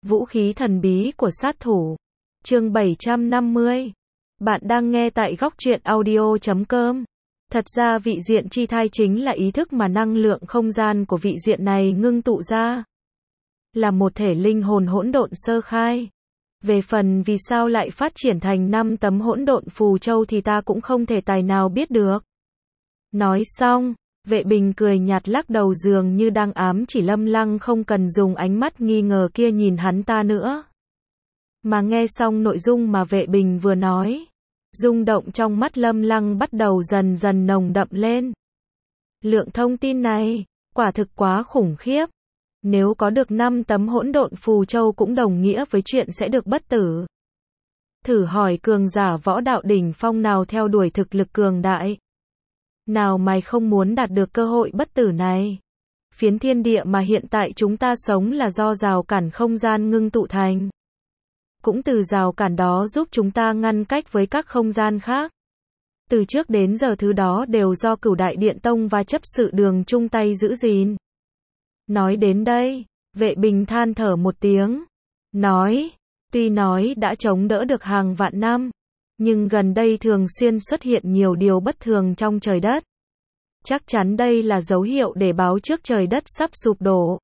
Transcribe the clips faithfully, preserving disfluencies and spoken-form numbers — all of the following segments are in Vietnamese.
Vũ khí thần bí của sát thủ. Chương bảy trăm năm mươi. Bạn đang nghe tại góc truyện audio chấm com. Thật ra vị diện chi thai chính là ý thức mà năng lượng không gian của vị diện này ngưng tụ ra. Là một thể linh hồn hỗn độn sơ khai. Về phần vì sao lại phát triển thành năm tấm hỗn độn phù châu thì ta cũng không thể tài nào biết được. Nói xong, Vệ Bình cười nhạt lắc đầu dường như đang ám chỉ Lâm Lăng không cần dùng ánh mắt nghi ngờ kia nhìn hắn ta nữa. Mà nghe xong nội dung mà Vệ Bình vừa nói, rung động trong mắt Lâm Lăng bắt đầu dần dần nồng đậm lên. Lượng thông tin này, quả thực quá khủng khiếp. Nếu có được năm tấm hỗn độn phù châu cũng đồng nghĩa với chuyện sẽ được bất tử. Thử hỏi cường giả võ đạo đỉnh phong nào theo đuổi thực lực cường đại. Nào mày không muốn đạt được cơ hội bất tử này. Phiến thiên địa mà hiện tại chúng ta sống là do rào cản không gian ngưng tụ thành. Cũng từ rào cản đó giúp chúng ta ngăn cách với các không gian khác. Từ trước đến giờ thứ đó đều do Cửu Đại Điện Tông và chấp sự Đường chung tay giữ gìn. Nói đến đây, Vệ Bình than thở một tiếng. Nói, tuy nói đã chống đỡ được hàng vạn năm, nhưng gần đây thường xuyên xuất hiện nhiều điều bất thường trong trời đất. Chắc chắn đây là dấu hiệu để báo trước trời đất sắp sụp đổ.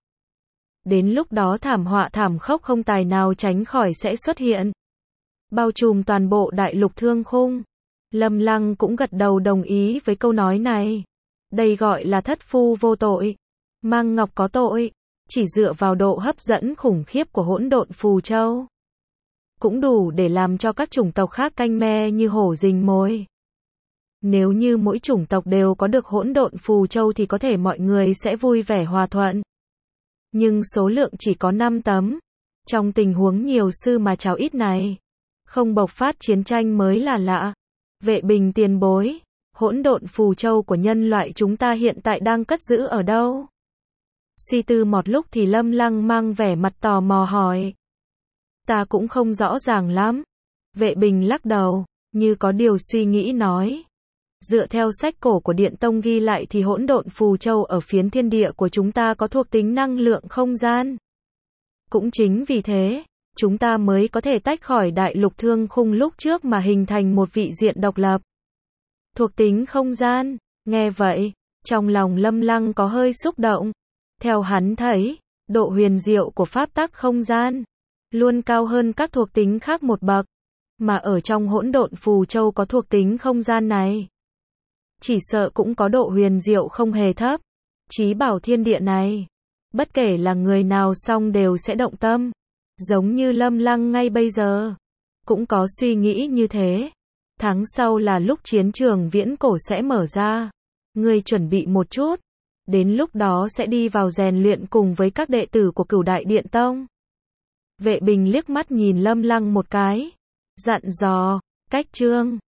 Đến lúc đó thảm họa thảm khốc không tài nào tránh khỏi sẽ xuất hiện. Bao trùm toàn bộ đại lục thương khung. Lâm Lăng cũng gật đầu đồng ý với câu nói này. Đây gọi là thất phu vô tội. Mang ngọc có tội. Chỉ dựa vào độ hấp dẫn khủng khiếp của hỗn độn phù châu. Cũng đủ để làm cho các chủng tộc khác canh me như hổ rình mồi. Nếu như mỗi chủng tộc đều có được hỗn độn phù châu thì có thể mọi người sẽ vui vẻ hòa thuận. Nhưng số lượng chỉ có năm tấm. Trong tình huống nhiều sư mà cháo ít này, không bộc phát chiến tranh mới là lạ. Vệ Bình tiền bối, hỗn độn phù châu của nhân loại chúng ta hiện tại đang cất giữ ở đâu? Suy tư một lúc thì Lâm Lăng mang vẻ mặt tò mò hỏi. Ta cũng không rõ ràng lắm. Vệ Bình lắc đầu, như có điều suy nghĩ nói. Dựa theo sách cổ của Điện Tông ghi lại thì hỗn độn phù châu ở phiến thiên địa của chúng ta có thuộc tính năng lượng không gian. Cũng chính vì thế, chúng ta mới có thể tách khỏi đại lục thương khung lúc trước mà hình thành một vị diện độc lập. Thuộc tính không gian, nghe vậy, trong lòng Lâm Lăng có hơi xúc động. Theo hắn thấy, độ huyền diệu của pháp tắc không gian luôn cao hơn các thuộc tính khác một bậc, mà ở trong hỗn độn phù châu có thuộc tính không gian này, chỉ sợ cũng có độ huyền diệu không hề thấp. Chí bảo thiên địa này, bất kể là người nào xong đều sẽ động tâm, giống như Lâm Lăng ngay bây giờ, cũng có suy nghĩ như thế. Tháng sau là lúc chiến trường viễn cổ sẽ mở ra, ngươi chuẩn bị một chút, đến lúc đó sẽ đi vào rèn luyện cùng với các đệ tử của Cửu Đại Điện Tông. Vệ Bình liếc mắt nhìn Lâm Lăng một cái, dặn dò, cách chương.